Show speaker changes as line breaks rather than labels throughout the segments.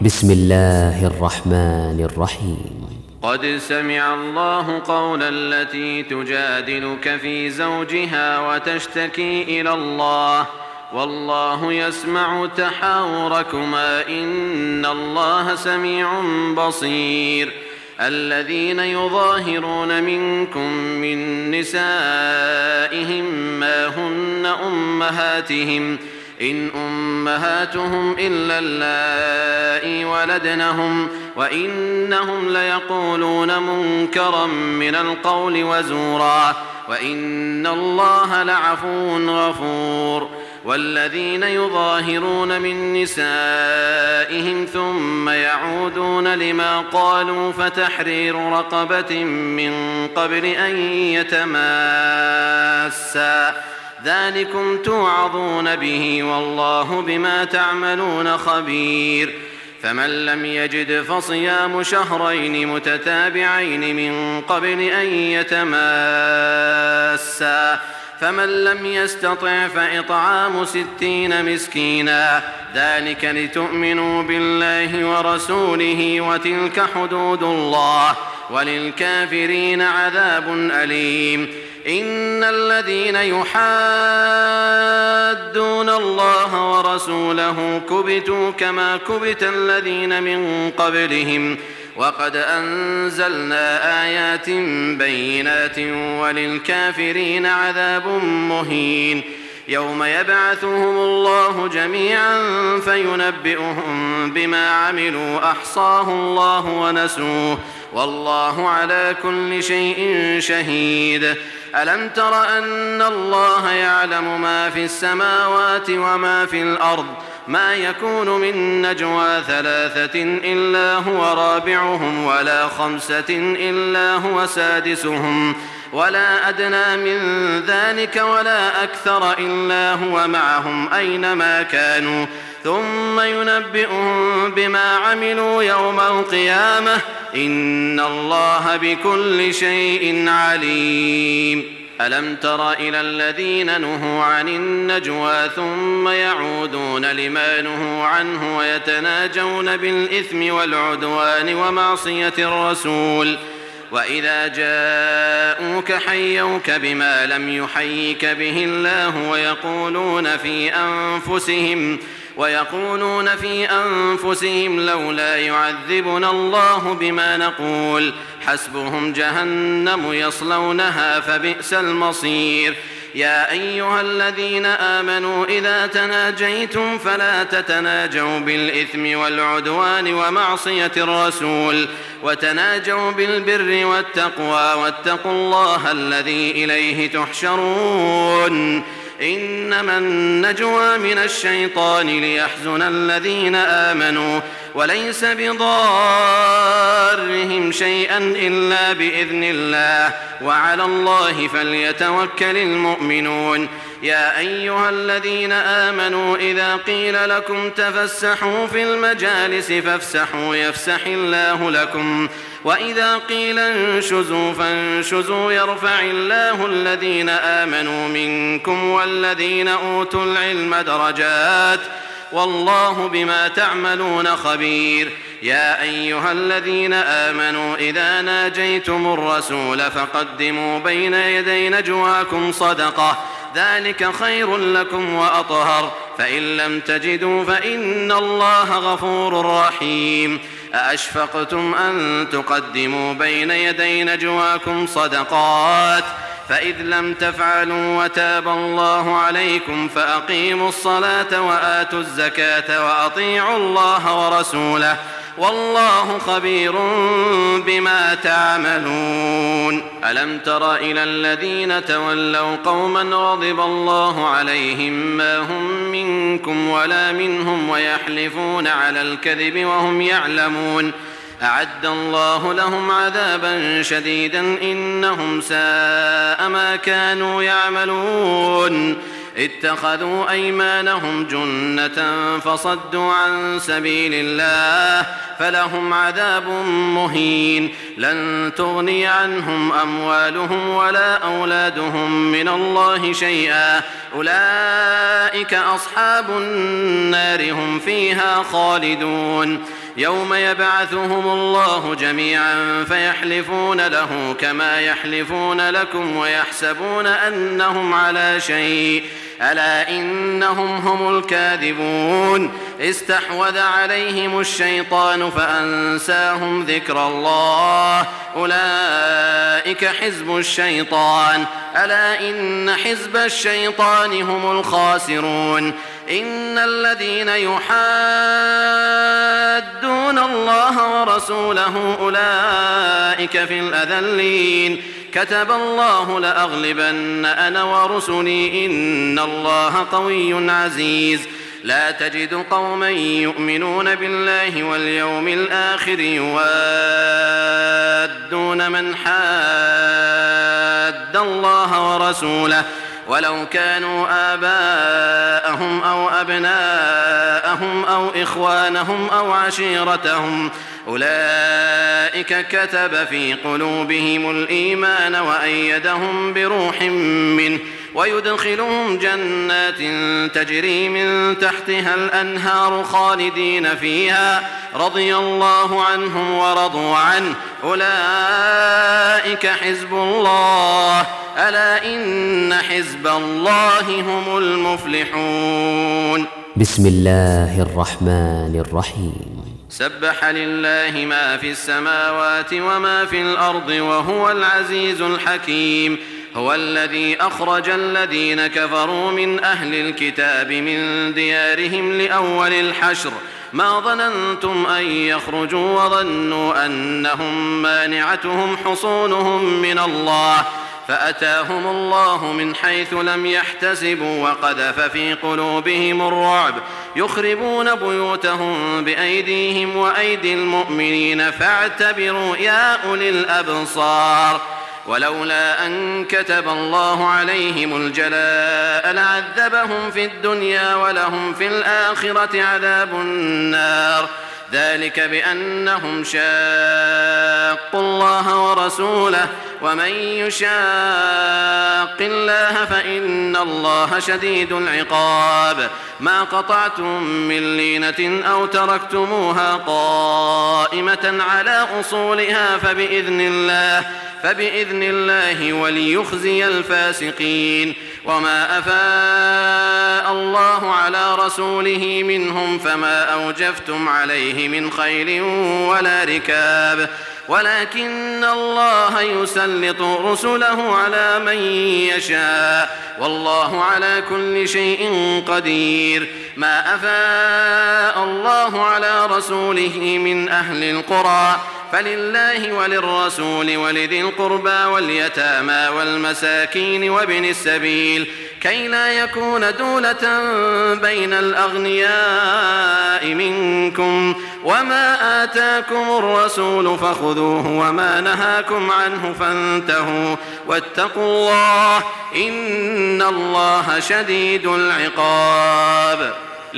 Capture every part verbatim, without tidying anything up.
بسم الله الرحمن الرحيم.
قد سمع الله قول التي تجادلك في زوجها وتشتكي إلى الله والله يسمع تحاوركما إن الله سميع بصير. الذين يظاهرون منكم من نسائهم ما هن أمهاتهم إن أمهاتهم إلا اللائي ولدنهم وإنهم ليقولون منكرا من القول وزورا وإن الله لعفو غفور. والذين يظاهرون من نسائهم ثم يعودون لما قالوا فتحرير رقبة من قبل أن يتماسا ذلكم توعظون به والله بما تعملون خبير. فمن لم يجد فصيام شهرين متتابعين من قبل أن يتماسا فمن لم يستطع فإطعام ستين مسكينا ذلك لتؤمنوا بالله ورسوله وتلك حدود الله وللكافرين عذاب أليم. إن الذين يحادون الله ورسوله كبتوا كما كبت الذين من قبلهم وقد أنزلنا آيات بينات وللكافرين عذاب مهين. يوم يبعثهم الله جميعا فينبئهم بما عملوا أحصاه الله ونسوه والله على كل شيء شهيد. ألم تر أن الله يعلم ما في السماوات وما في الأرض ما يكون من نجوى ثلاثة إلا هو رابعهم ولا خمسة إلا هو سادسهم ولا أدنى من ذلك ولا أكثر إلا هو معهم أينما كانوا ثم ينبئهم بما عملوا يوم القيامة إن الله بكل شيء عليم. ألم تر إلى الذين نهوا عن النجوى ثم يعودون لما نهوا عنه ويتناجون بالإثم والعدوان ومعصية الرسول وإذا جاءوك حيوك بما لم يحيك به الله ويقولون في أنفسهم ويقولون في أنفسهم لولا يعذبنا الله بما نقول حسبهم جهنم يصلونها فبئس المصير. يا أيها الذين آمنوا إذا تناجيتم فلا تتناجوا بالإثم والعدوان ومعصية الرسول وتناجوا بالبر والتقوى واتقوا الله الذي إليه تحشرون. إنما النجوى من الشيطان ليحزن الذين آمنوا وليس بضارهم شيئا إلا بإذن الله وعلى الله فليتوكل المؤمنون. يا أيها الذين آمنوا إذا قيل لكم تفسحوا في المجالس فافسحوا يفسح الله لكم وإذا قيل انشزوا فانشزوا يرفع الله الذين آمنوا منكم والذين أوتوا العلم درجات والله بما تعملون خبير. يا أيها الذين آمنوا إذا ناجيتم الرسول فقدموا بين يدي نجواكم صدقة ذلك خير لكم وأطهر فإن لم تجدوا فإن الله غفور رحيم. أأشفقتم أن تقدموا بين يدي نجواكم صدقات فإذ لم تفعلوا وتاب الله عليكم فأقيموا الصلاة وآتوا الزكاة وأطيعوا الله ورسوله والله خبير بما تعملون. ألم تر إلى الذين تولوا قوما غضب الله عليهم ما هم منكم ولا منهم ويحلفون على الكذب وهم يعلمون أعد الله لهم عذابا شديدا إنهم ساء ما كانوا يعملون. اتخذوا أيمانهم جنة فصدوا عن سبيل الله فلهم عذاب مهين. لن تغني عنهم أموالهم ولا أولادهم من الله شيئا أولئك أصحاب النار هم فيها خالدون. يوم يبعثهم الله جميعا فيحلفون له كما يحلفون لكم ويحسبون أنهم على شيء ألا إنهم هم الكاذبون استحوذ عليهم الشيطان فأنساهم ذكر الله أولئك حزب الشيطان ألا إن حزب الشيطان هم الخاسرون إن الذين يحادون الله ورسوله أولئك في الأذلين كتب الله لأغلبن أنا ورسلي إن الله قوي عزيز لا تجد قوما يؤمنون بالله واليوم الآخر يوادون من حاد الله ورسوله ولو كانوا آباءهم أو أبناءهم أو إخوانهم أو عشيرتهم أولئك كتب في قلوبهم الإيمان وأيدهم بروح منه ويدخلهم جنات تجري من تحتها الأنهار خالدين فيها رضي الله عنهم ورضوا عنه أولئك حزب الله ألا إن حزب الله هم المفلحون.
بسم الله الرحمن الرحيم.
سبح لله ما في السماوات وما في الأرض وهو العزيز الحكيم. هو الذي أخرج الذين كفروا من أهل الكتاب من ديارهم لأول الحشر ما ظننتم أن يخرجوا وظنوا أنهم مانعتهم حصونهم من الله فأتاهم الله من حيث لم يحتسبوا وقذف في قلوبهم الرعب يخربون بيوتهم بأيديهم وأيدي المؤمنين فاعتبروا يا أولي الأبصار. ولولا أن كتب الله عليهم الجلاء لعذبهم في الدنيا ولهم في الآخرة عذاب النار ذلك بأنهم شاقوا الله ورسوله ومن يشاق الله فإن الله شديد العقاب. ما قطعتم من لينة أو تركتموها قائمة على أصولها فبإذن الله فبإذن الله وليخزي الفاسقين. وما أفاء الله على رسوله منهم فما أوجفتم عليه من خيل ولا ركاب ولكن الله يسلط رسله على من يشاء والله على كل شيء قدير. ما أفاء الله على رسوله من أهل القرى فلله وللرسول ولذي القربى واليتامى والمساكين وابن السبيل كي لا يكون دولة بين الأغنياء منكم وما آتاكم الرسول فخذوه وما نهاكم عنه فانتهوا واتقوا الله إن الله شديد العقاب.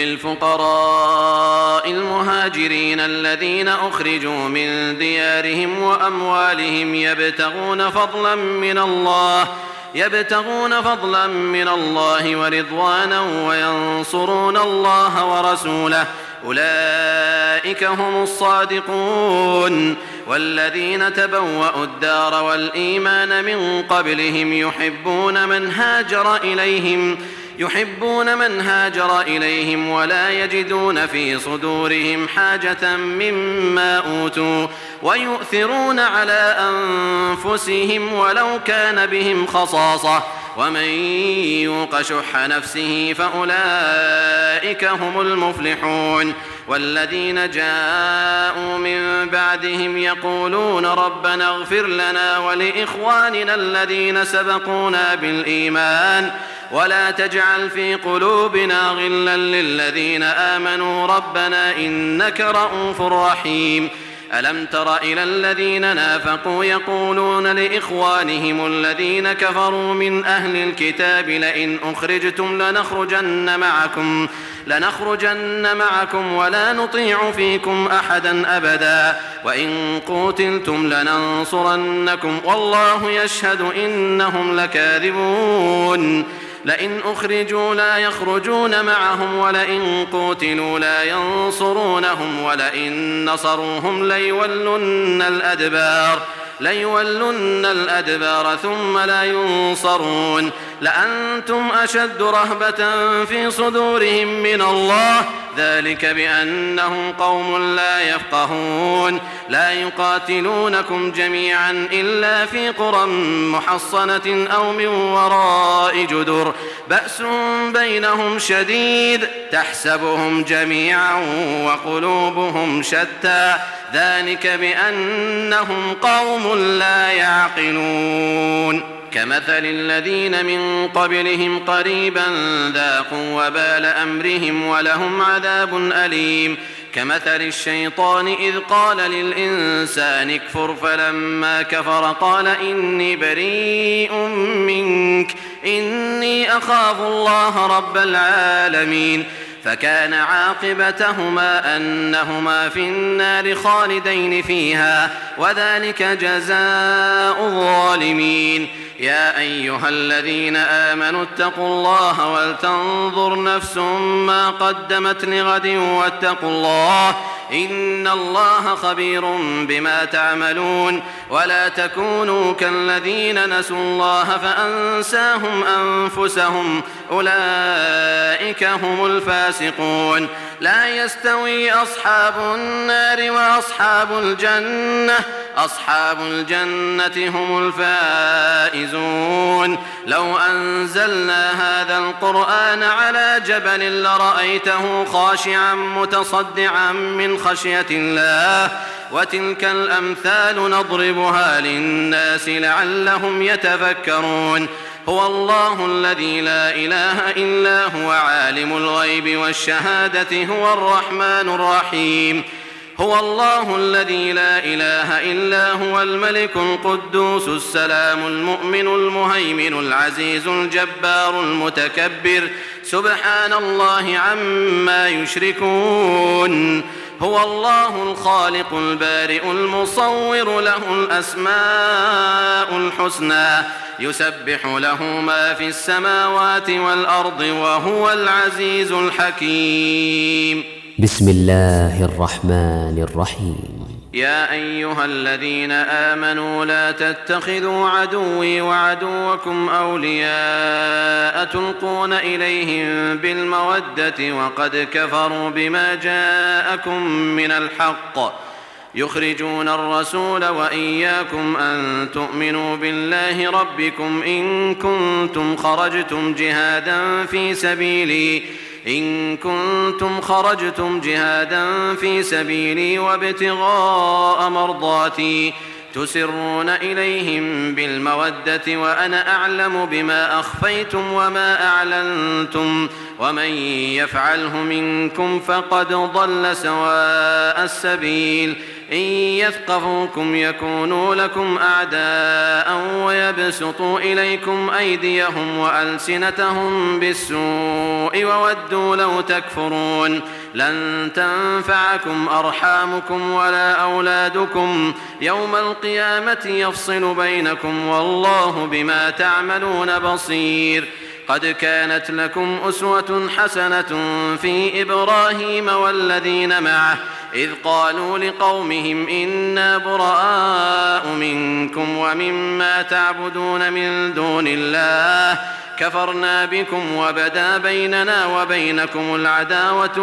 للفقراء المهاجرين الذين أخرجوا من ديارهم وأموالهم يبتغون فضلا من الله يبتغون فضلا من الله ورضوانا وينصرون الله ورسوله أولئك هم الصادقون. والذين تبوأوا الدار والإيمان من قبلهم يحبون من هاجر إليهم يحبون من هاجر إليهم ولا يجدون في صدورهم حاجة مما أوتوا ويؤثرون على أنفسهم ولو كان بهم خصاصة ومن يوق شح نفسه فأولئك هم المفلحون. والذين جاءوا من بعدهم يقولون ربنا اغفر لنا ولإخواننا الذين سبقونا بالإيمان ولا تجعل في قلوبنا غلا للذين آمنوا ربنا إنك رؤوف رحيم. ألم تر إلى الذين نافقوا يقولون لإخوانهم الذين كفروا من أهل الكتاب لئن أخرجتم لنخرجن معكم لنخرجن معكم ولا نطيع فيكم أحدا أبدا وإن قوتلتم لننصرنكم والله يشهد إنهم لكاذبون. لئن أخرجوا لا يخرجون معهم ولئن قوتلوا لا ينصرونهم ولئن نصروهم ليولن الأدبار ليولن الأدبار ثم لا ينصرون لأنتم أشد رهبة في صدورهم من الله ذلك بأنهم قوم لا يفقهون لا يقاتلونكم جميعا إلا في قرى محصنة أو من وراء جدر بأس بينهم شديد تحسبهم جميعا وقلوبهم شتى ذلك بأنهم قوم لا يعقلون كمثل الذين من قبلهم قريبا ذاقوا وبال أمرهم ولهم عذاب أليم كمثل الشيطان إذ قال للإنسان اكفر فلما كفر قال إني بريء منك إني أخاف الله رب العالمين فكان عاقبتهما أنهما في النار خالدين فيها وذلك جزاء الظالمين يا أيها الذين آمنوا اتقوا الله ولتنظر نفس ما قدمت لغد واتقوا الله إن الله خبير بما تعملون ولا تكونوا كالذين نسوا الله فأنساهم أنفسهم أولئك هم الفاسقون لا يستوي أصحاب النار وأصحاب الجنة أصحاب الجنة هم الفائزون لو أنزلنا هذا القرآن على جبل لرأيته خاشعا متصدعا من خشية الله وتلك الأمثال نضربها للناس لعلهم يتفكرون هو الله الذي لا إله إلا هو عالم الغيب والشهادة هو الرحمن الرحيم هو الله الذي لا إله إلا هو الملك القدوس السلام المؤمن المهيمن العزيز الجبار المتكبر سبحان الله عما يشركون هو الله الخالق البارئ المصور له الأسماء الحسنى يسبح له ما في السماوات والأرض وهو العزيز الحكيم
بسم الله الرحمن الرحيم
يا أيها الذين آمنوا لا تتخذوا عدوي وعدوكم أولياء تلقون إليهم بالمودة وقد كفروا بما جاءكم من الحق يخرجون الرسول وإياكم أن تؤمنوا بالله ربكم إن كنتم خرجتم جهادا في سبيلي إن كنتم خرجتم جهادا في سبيلي وابتغاء مرضاتي تسرون إليهم بالمودة وأنا أعلم بما أخفيتم وما أعلنتم ومن يفعله منكم فقد ضل سواء السبيل إن يثقفوكم يكونوا لكم أعداء ويبسطوا إليكم أيديهم وألسنتهم بالسوء وودوا لو تكفرون لن تنفعكم أرحامكم ولا أولادكم يوم القيامة يفصل بينكم والله بما تعملون بصير قد كانت لكم أسوة حسنة في إبراهيم والذين معه إذ قالوا لقومهم إنا براء منكم ومما تعبدون من دون الله كفرنا بكم وبدا بيننا وبينكم العداوة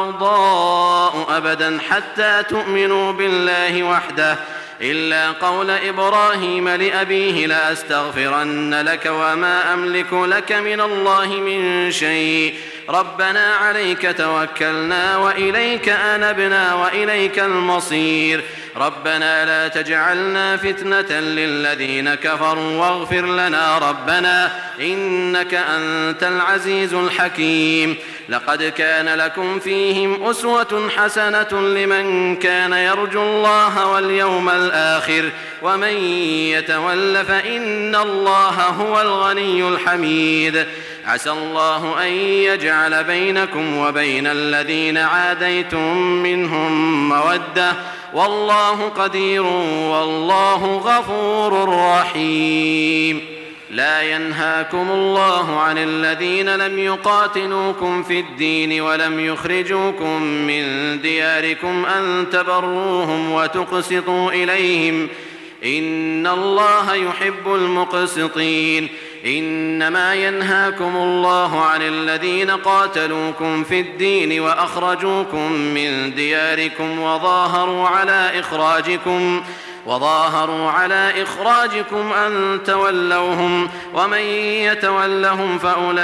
والبغضاء أبدا حتى تؤمنوا بالله وحده إلا قول إبراهيم لأبيه لأستغفرن لك وما أملك لك من الله من شيء ربنا عليك توكلنا وإليك أنبنا وإليك المصير ربنا لا تجعلنا فتنة للذين كفروا واغفر لنا ربنا إنك أنت العزيز الحكيم لقد كان لكم فيهم أسوة حسنة لمن كان يرجو الله واليوم الآخر ومن يتول فإن الله هو الغني الحميد عسى الله أن يجعل بينكم وبين الذين عاديتم منهم مودة والله قدير والله غفور رحيم لا ينهاكم الله عن الذين لم يقاتلوكم في الدين ولم يخرجوكم من دياركم أن تبروهم وتقسطوا إليهم إن الله يحب المقسطين إنما ينهاكم الله عن الذين قاتلوكم في الدين وأخرجوكم من دياركم وظاهروا على إخراجكم وظاهروا على إخراجكم أن تولوهم ومن يتولهم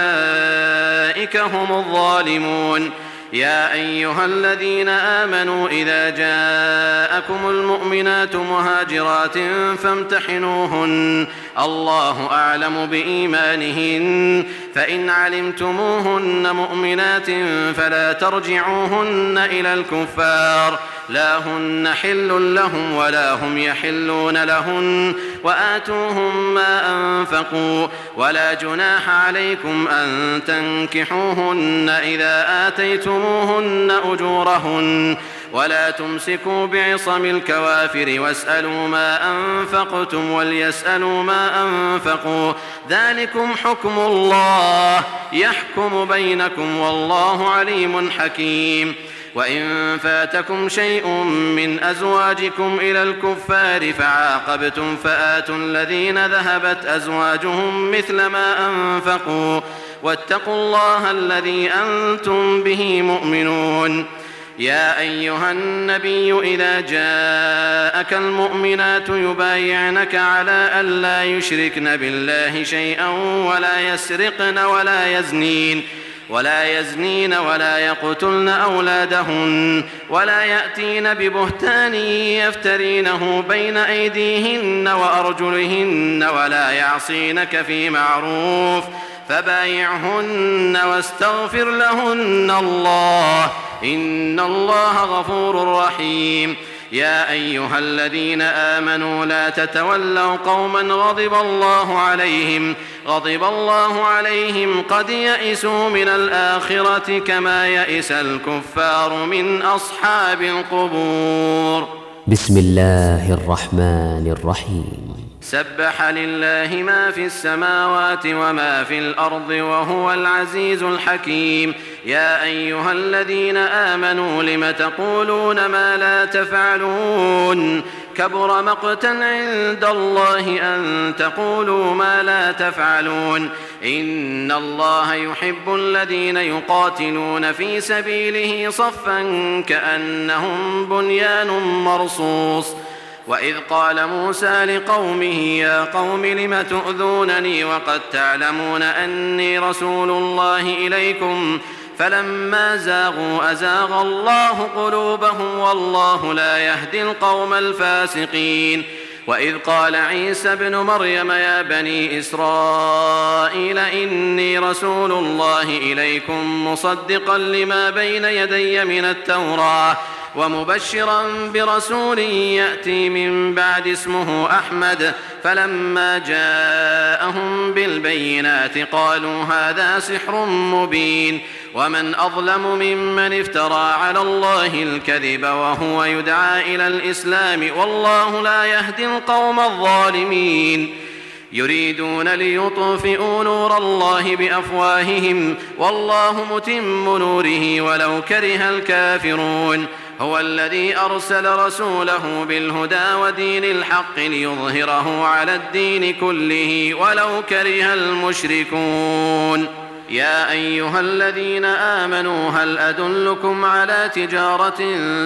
فأولئك هم الظالمون يا أيها الذين آمنوا إذا جاءكم المؤمنات مهاجرات فامتحنوهن الله أعلم بإيمانهن فإن علمتموهن مؤمنات فلا ترجعوهن إلى الكفار لا هن حل لهم ولا هم يحلون لهن وآتوهم ما أنفقوا ولا جناح عليكم أن تنكحوهن إذا آتيتموهن أجورهن ولا تمسكوا بعصم الكوافر واسألوا ما أنفقتم وليسألوا ما أنفقوا ذلكم حكم الله يحكم بينكم والله عليم حكيم وإن فاتكم شيء من أزواجكم إلى الكفار فعاقبتم فآتوا الذين ذهبت أزواجهم مثل ما أنفقوا واتقوا الله الذي أنتم به مؤمنون يا أيها النبي إذا جاءك المؤمنات يبايعنك على أن لا يشركن بالله شيئا ولا يسرقن ولا يزنين ولا يزنين ولا يقتلن أولادهن ولا يأتين ببهتان يفترينه بين أيديهن وأرجلهن ولا يعصينك في معروف فبايعهن واستغفر لهن الله إن الله غفور رحيم يا أيها الذين آمنوا لا تتولوا قوما غضب الله عليهم غضب الله عليهم قد يئسوا من الآخرة كما يئس الكفار من أصحاب القبور
بسم الله الرحمن الرحيم
سبح لله ما في السماوات وما في الأرض وهو العزيز الحكيم يا أيها الذين آمنوا لم تقولون ما لا تفعلون كبر مقتا عند الله أن تقولوا ما لا تفعلون إن الله يحب الذين يقاتلون في سبيله صفا كأنهم بنيان مرصوص وإذ قال موسى لقومه يا قوم لم تؤذونني وقد تعلمون أني رسول الله إليكم فلما زاغوا أزاغ الله قلوبهم والله لا يهدي القوم الفاسقين وإذ قال عيسى ابن مريم يا بني إسرائيل إني رسول الله إليكم مصدقا لما بين يدي من التوراة ومبشرا برسول يأتي من بعد اسمه أحمد فلما جاءهم بالبينات قالوا هذا سحر مبين ومن أظلم ممن افترى على الله الكذب وهو يدعى إلى الإسلام والله لا يهدي القوم الظالمين يريدون ليطفئوا نور الله بأفواههم والله متم نوره ولو كره الكافرون هو الذي أرسل رسوله بالهدى ودين الحق ليظهره على الدين كله ولو كره المشركون يا أيها الذين آمنوا هل أدلكم على تجارة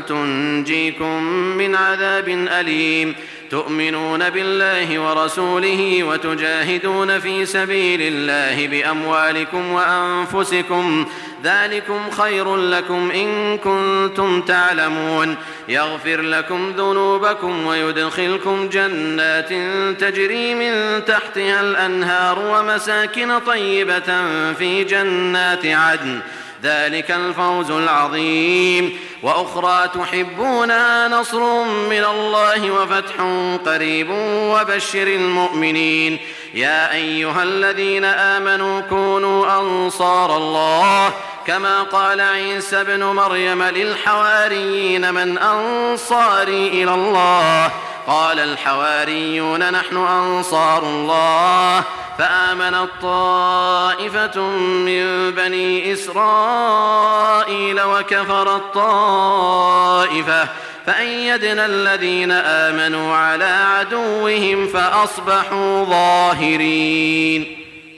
تنجيكم من عذاب أليم تؤمنون بالله ورسوله وتجاهدون في سبيل الله بأموالكم وأنفسكم ذلكم خير لكم إن كنتم تعلمون يغفر لكم ذنوبكم ويدخلكم جنات تجري من تحتها الأنهار ومساكن طيبة في جنات عدن ذلك الفوز العظيم وأخرى تحبونها نصر من الله وفتح قريب وبشر المؤمنين يا أيها الذين آمنوا كونوا أنصار الله كما قال عيسى ابن مريم للحواريين من أنصاري إلى الله قال الحواريون نحن أنصار الله فآمنت طائفة من بني إسرائيل وكفرت طائفة فأيدنا الذين آمنوا على عدوهم فأصبحوا ظاهرين.